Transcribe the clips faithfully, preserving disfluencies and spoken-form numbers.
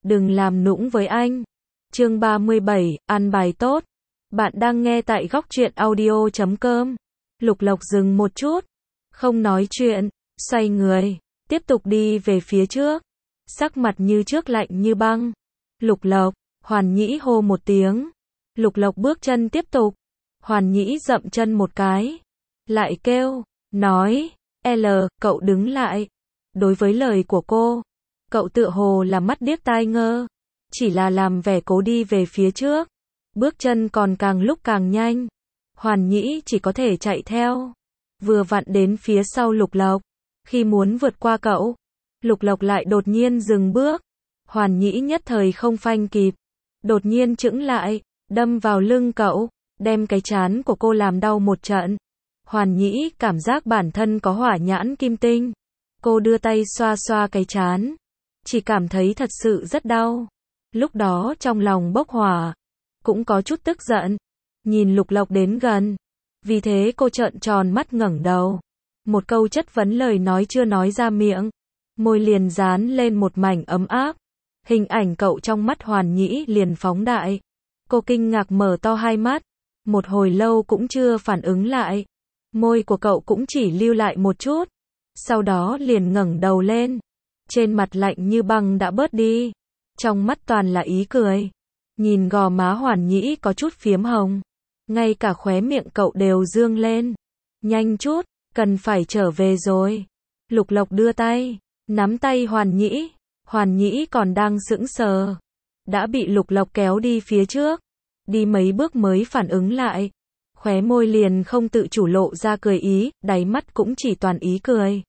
đừng làm nũng với anh. Chương ba mươi bảy, ăn bài tốt. Bạn đang nghe tại góc truyện audio chấm com. Lục Lộc dừng một chút, không nói chuyện, xoay người, tiếp tục đi về phía trước. Sắc mặt như trước lạnh như băng. Lục Lộc, Hoàn Nhĩ hô một tiếng. Lục Lộc bước chân tiếp tục. Hoàn Nhĩ dậm chân một cái, lại kêu, nói, L, cậu đứng lại. Đối với lời của cô, cậu tựa hồ là mắt điếc tai ngơ, chỉ là làm vẻ cố đi về phía trước. Bước chân còn càng lúc càng nhanh. Hoàn Nhĩ chỉ có thể chạy theo. Vừa vặn đến phía sau Lục Lộc. Khi muốn vượt qua cậu, Lục Lộc lại đột nhiên dừng bước. Hoàn Nhĩ nhất thời không phanh kịp, đột nhiên chững lại, đâm vào lưng cậu, đem cái trán của cô làm đau một trận. Hoàn Nhĩ cảm giác bản thân có hỏa nhãn kim tinh. Cô đưa tay xoa xoa cái trán, chỉ cảm thấy thật sự rất đau. Lúc đó trong lòng bốc hỏa, cũng có chút tức giận. Nhìn Lục Lộc đến gần, vì thế cô trợn tròn mắt ngẩng đầu. Một câu chất vấn lời nói chưa nói ra miệng, môi liền dán lên một mảnh ấm áp. Hình ảnh cậu trong mắt Hoàn Nhĩ liền phóng đại. Cô kinh ngạc mở to hai mắt, một hồi lâu cũng chưa phản ứng lại. Môi của cậu cũng chỉ lưu lại một chút, sau đó liền ngẩng đầu lên. Trên mặt lạnh như băng đã bớt đi, trong mắt toàn là ý cười. Nhìn gò má Hoàn Nhĩ có chút phiếm hồng, ngay cả khóe miệng cậu đều dương lên. Nhanh chút, cần phải trở về rồi. Lục Lộc đưa tay, nắm tay Hoàn Nhĩ. Hoàn Nhĩ còn đang sững sờ, đã bị Lục Lộc kéo đi phía trước. Đi mấy bước mới phản ứng lại, khóe môi liền không tự chủ lộ ra cười ý, đáy mắt cũng chỉ toàn ý cười.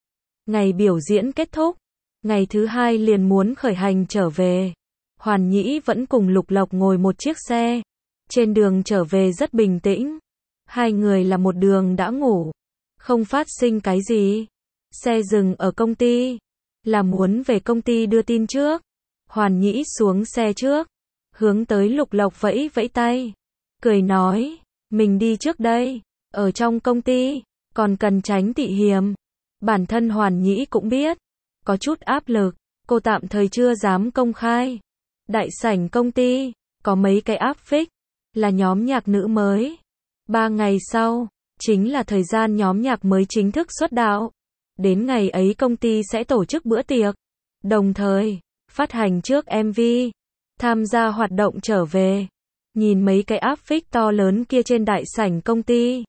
Ngày biểu diễn kết thúc, ngày thứ hai liền muốn khởi hành trở về. Hoàn Nhĩ vẫn cùng Lục Lộc ngồi một chiếc xe. Trên đường trở về rất bình tĩnh. Hai người là một đường đã ngủ, không phát sinh cái gì. Xe dừng ở công ty, là muốn về công ty đưa tin trước. Hoàn Nhĩ xuống xe trước, hướng tới Lục Lộc vẫy vẫy tay, cười nói, mình đi trước đây. Ở trong công ty, còn cần tránh tị hiềm. Bản thân Hoàn Nhĩ cũng biết, có chút áp lực, cô tạm thời chưa dám công khai. Đại sảnh công ty, có mấy cái áp phích, là nhóm nhạc nữ mới. Ba ngày sau, chính là thời gian nhóm nhạc mới chính thức xuất đạo. Đến ngày ấy công ty sẽ tổ chức bữa tiệc, đồng thời, phát hành trước em vê, tham gia hoạt động trở về. Nhìn mấy cái áp phích to lớn kia trên đại sảnh công ty,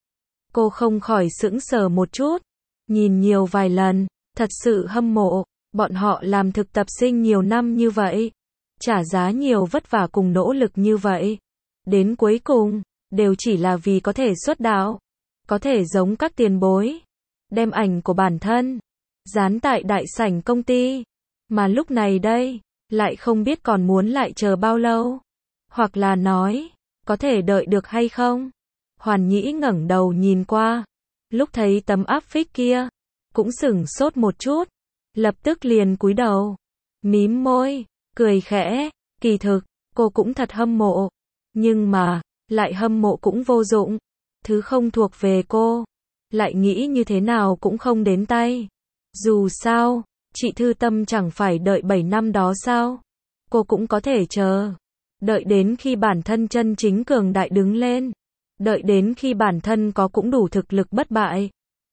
cô không khỏi sững sờ một chút. Nhìn nhiều vài lần, thật sự hâm mộ. Bọn họ làm thực tập sinh nhiều năm như vậy, trả giá nhiều vất vả cùng nỗ lực như vậy, đến cuối cùng, đều chỉ là vì có thể xuất đạo, có thể giống các tiền bối, đem ảnh của bản thân dán tại đại sảnh công ty. Mà lúc này đây, lại không biết còn muốn lại chờ bao lâu, hoặc là nói, có thể đợi được hay không. Hoàn Nhĩ ngẩng đầu nhìn qua, lúc thấy tấm áp phích kia, cũng sửng sốt một chút, lập tức liền cúi đầu, mím môi, cười khẽ. Kỳ thực, cô cũng thật hâm mộ, nhưng mà, lại hâm mộ cũng vô dụng. Thứ không thuộc về cô, lại nghĩ như thế nào cũng không đến tay. Dù sao, chị Thư Tâm chẳng phải đợi bảy năm đó sao? Cô cũng có thể chờ. Đợi đến khi bản thân chân chính cường đại đứng lên. Đợi đến khi bản thân có cũng đủ thực lực bất bại.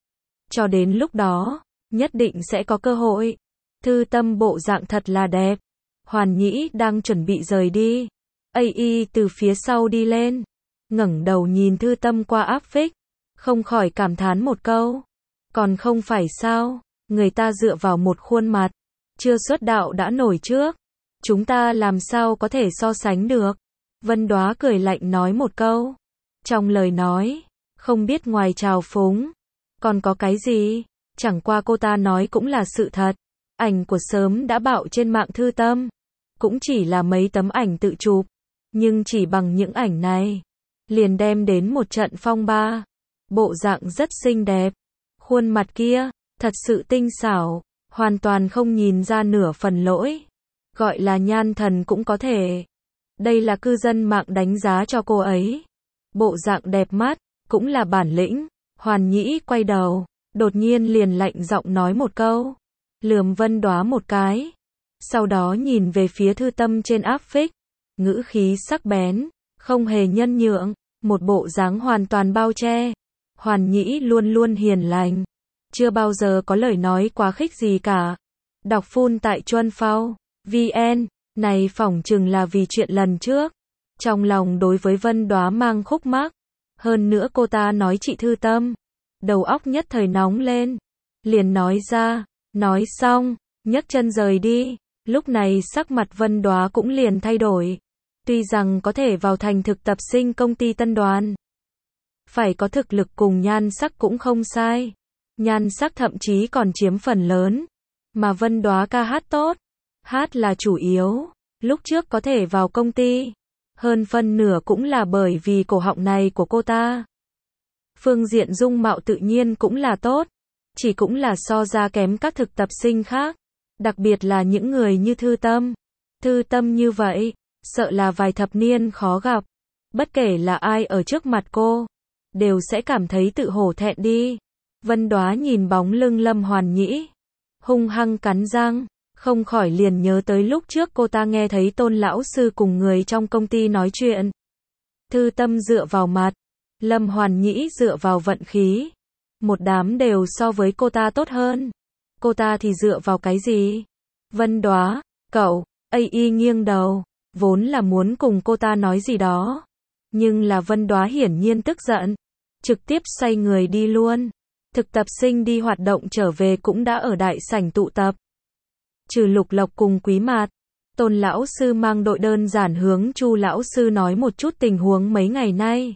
Cho đến lúc đó, nhất định sẽ có cơ hội. Thư Tâm bộ dạng thật là đẹp. Hoàn Nhĩ đang chuẩn bị rời đi. a i từ phía sau đi lên, ngẩng đầu nhìn Thư Tâm qua áp phích, không khỏi cảm thán một câu. Còn không phải sao, người ta dựa vào một khuôn mặt, chưa xuất đạo đã nổi trước. Chúng ta làm sao có thể so sánh được. Vân Đóa cười lạnh nói một câu. Trong lời nói, không biết ngoài trào phúng, còn có cái gì. Chẳng qua cô ta nói cũng là sự thật. Ảnh của sớm đã bạo trên mạng Thư Tâm, cũng chỉ là mấy tấm ảnh tự chụp, nhưng chỉ bằng những ảnh này, liền đem đến một trận phong ba. Bộ dạng rất xinh đẹp, khuôn mặt kia, thật sự tinh xảo, hoàn toàn không nhìn ra nửa phần lỗi. Gọi là nhan thần cũng có thể. Đây là cư dân mạng đánh giá cho cô ấy. Bộ dạng đẹp mắt, cũng là bản lĩnh. Hoàn Nhĩ quay đầu, đột nhiên liền lạnh giọng nói một câu, lườm Vân Đóa một cái. Sau đó nhìn về phía Thư Tâm trên áp phích, ngữ khí sắc bén, không hề nhân nhượng, một bộ dáng hoàn toàn bao che. Hoàn Nhĩ luôn luôn hiền lành, chưa bao giờ có lời nói quá khích gì cả. Đọc full tại chuan phao vn, này phỏng chừng là vì chuyện lần trước. Trong lòng đối với Vân Đóa mang khúc mắc, hơn nữa cô ta nói chị Thư Tâm, đầu óc nhất thời nóng lên, liền nói ra, nói xong, nhấc chân rời đi. Lúc này sắc mặt Vân Đóa cũng liền thay đổi. Tuy rằng có thể vào thành thực tập sinh công ty Tân Đoàn, phải có thực lực cùng nhan sắc cũng không sai. Nhan sắc thậm chí còn chiếm phần lớn. Mà Vân Đóa ca hát tốt, hát là chủ yếu. Lúc trước có thể vào công ty, hơn phân nửa cũng là bởi vì cổ họng này của cô ta. Phương diện dung mạo tự nhiên cũng là tốt, chỉ cũng là so ra kém các thực tập sinh khác. Đặc biệt là những người như Thư Tâm. Thư Tâm như vậy, sợ là vài thập niên khó gặp. Bất kể là ai ở trước mặt cô, đều sẽ cảm thấy tự hổ thẹn đi. Vân Đóa nhìn bóng lưng Lâm Hoàn Nhĩ, hung hăng cắn răng, không khỏi liền nhớ tới lúc trước cô ta nghe thấy Tôn lão sư cùng người trong công ty nói chuyện. Thư Tâm dựa vào mặt, Lâm Hoàn Nhĩ dựa vào vận khí. Một đám đều so với cô ta tốt hơn. Cô ta thì dựa vào cái gì? Vân Đóa, cậu, a i nghiêng đầu, vốn là muốn cùng cô ta nói gì đó. Nhưng là Vân Đóa hiển nhiên tức giận, trực tiếp xoay người đi luôn. Thực tập sinh đi hoạt động trở về cũng đã ở đại sảnh tụ tập. Trừ Lục Lộc cùng Quý Mạt, Tôn lão sư mang đội đơn giản hướng Chu lão sư nói một chút tình huống mấy ngày nay.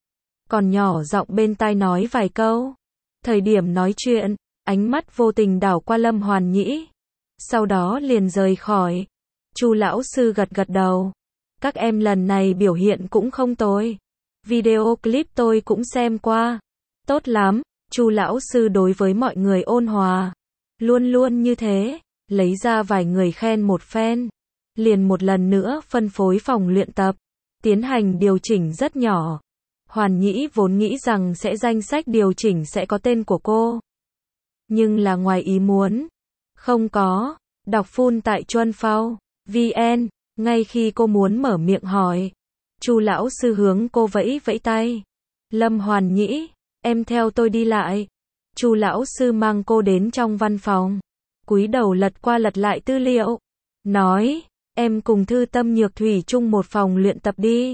Còn nhỏ giọng bên tai nói vài câu. Thời điểm nói chuyện, ánh mắt vô tình đảo qua Lâm Hoàn Nhĩ, sau đó liền rời khỏi. Chu lão sư gật gật đầu. Các em lần này biểu hiện cũng không tồi. Video clip tôi cũng xem qua. Tốt lắm. Chu lão sư đối với mọi người ôn hòa, luôn luôn như thế, lấy ra vài người khen một phen, liền một lần nữa phân phối phòng luyện tập, tiến hành điều chỉnh rất nhỏ. Hoàn Nhĩ vốn nghĩ rằng sẽ danh sách điều chỉnh sẽ có tên của cô, nhưng là ngoài ý muốn, không có. Đọc full tại chuan phao vn, ngay khi cô muốn mở miệng hỏi, Chu lão sư hướng cô vẫy vẫy tay. Lâm Hoàn Nhĩ, em theo tôi đi lại. Chu lão sư mang cô đến trong văn phòng, cúi đầu lật qua lật lại tư liệu, nói, em cùng Thư Tâm Nhược Thủy chung một phòng luyện tập đi.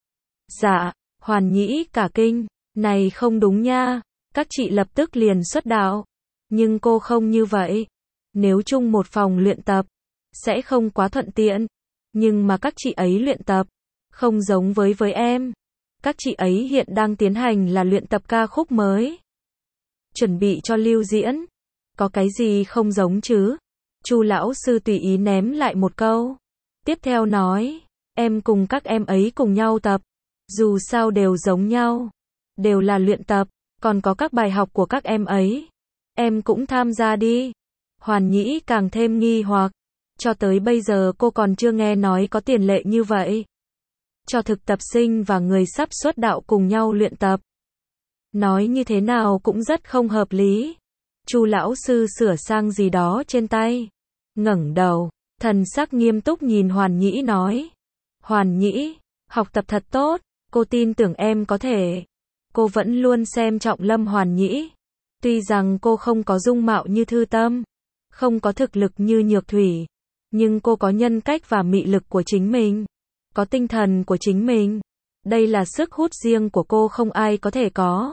Dạ. Hoàn Nhĩ cả kinh, này không đúng nha, các chị lập tức liền xuất đạo. Nhưng cô không như vậy. Nếu chung một phòng luyện tập, sẽ không quá thuận tiện. Nhưng mà các chị ấy luyện tập, không giống với với em. Các chị ấy hiện đang tiến hành là luyện tập ca khúc mới, chuẩn bị cho lưu diễn. Có cái gì không giống chứ? Chu lão sư tùy ý ném lại một câu. Tiếp theo nói, em cùng các em ấy cùng nhau tập. Dù sao đều giống nhau, đều là luyện tập, còn có các bài học của các em ấy. Em cũng tham gia đi. Hoàn Nhĩ càng thêm nghi hoặc, cho tới bây giờ cô còn chưa nghe nói có tiền lệ như vậy. Cho thực tập sinh và người sắp xuất đạo cùng nhau luyện tập. Nói như thế nào cũng rất không hợp lý. Chu lão sư sửa sang gì đó trên tay, ngẩng đầu, thần sắc nghiêm túc nhìn Hoàn Nhĩ nói. Hoàn Nhĩ, học tập thật tốt. Cô tin tưởng em có thể. Cô vẫn luôn xem trọng Lâm Hoàn Nhĩ. Tuy rằng cô không có dung mạo như Thư Tâm, không có thực lực như Nhược Thủy, nhưng cô có nhân cách và mị lực của chính mình, có tinh thần của chính mình. Đây là sức hút riêng của cô không ai có thể có.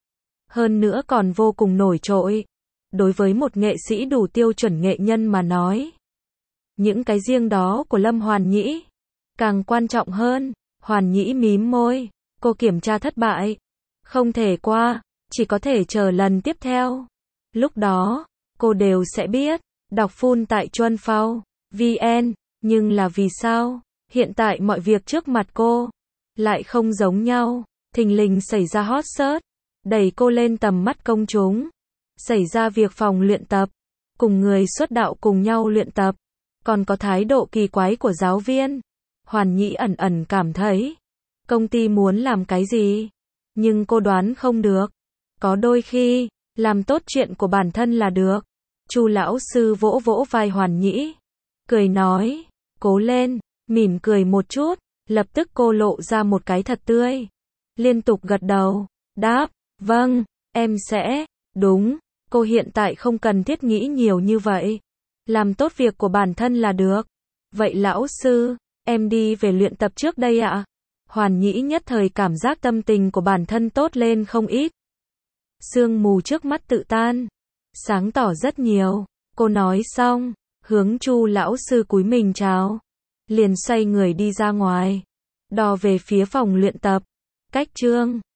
Hơn nữa còn vô cùng nổi trội. Đối với một nghệ sĩ đủ tiêu chuẩn nghệ nhân mà nói, những cái riêng đó của Lâm Hoàn Nhĩ càng quan trọng hơn. Hoàn Nhĩ mím môi, cô kiểm tra thất bại, không thể qua, chỉ có thể chờ lần tiếp theo. Lúc đó, cô đều sẽ biết. Đọc full tại chuan phao vn, nhưng là vì sao, hiện tại mọi việc trước mặt cô lại không giống nhau. Thình lình xảy ra hot search, đẩy cô lên tầm mắt công chúng. Xảy ra việc phòng luyện tập, cùng người xuất đạo cùng nhau luyện tập, còn có thái độ kỳ quái của giáo viên. Hoàn Nhĩ ẩn ẩn cảm thấy, công ty muốn làm cái gì, nhưng cô đoán không được. Có đôi khi, làm tốt chuyện của bản thân là được. Chu lão sư vỗ vỗ vai Hoàn Nhĩ, cười nói, cố lên, mỉm cười một chút, lập tức cô lộ ra một cái thật tươi. Liên tục gật đầu, đáp, vâng, em sẽ, đúng, cô hiện tại không cần thiết nghĩ nhiều như vậy. Làm tốt việc của bản thân là được. Vậy lão sư, em đi về luyện tập trước đây ạ. Hoàn Nhĩ nhất thời cảm giác tâm tình của bản thân tốt lên không ít. Sương mù trước mắt tự tan, sáng tỏ rất nhiều. Cô nói xong, hướng Chu lão sư cúi mình chào, liền xoay người đi ra ngoài, đò về phía phòng luyện tập. Cách chương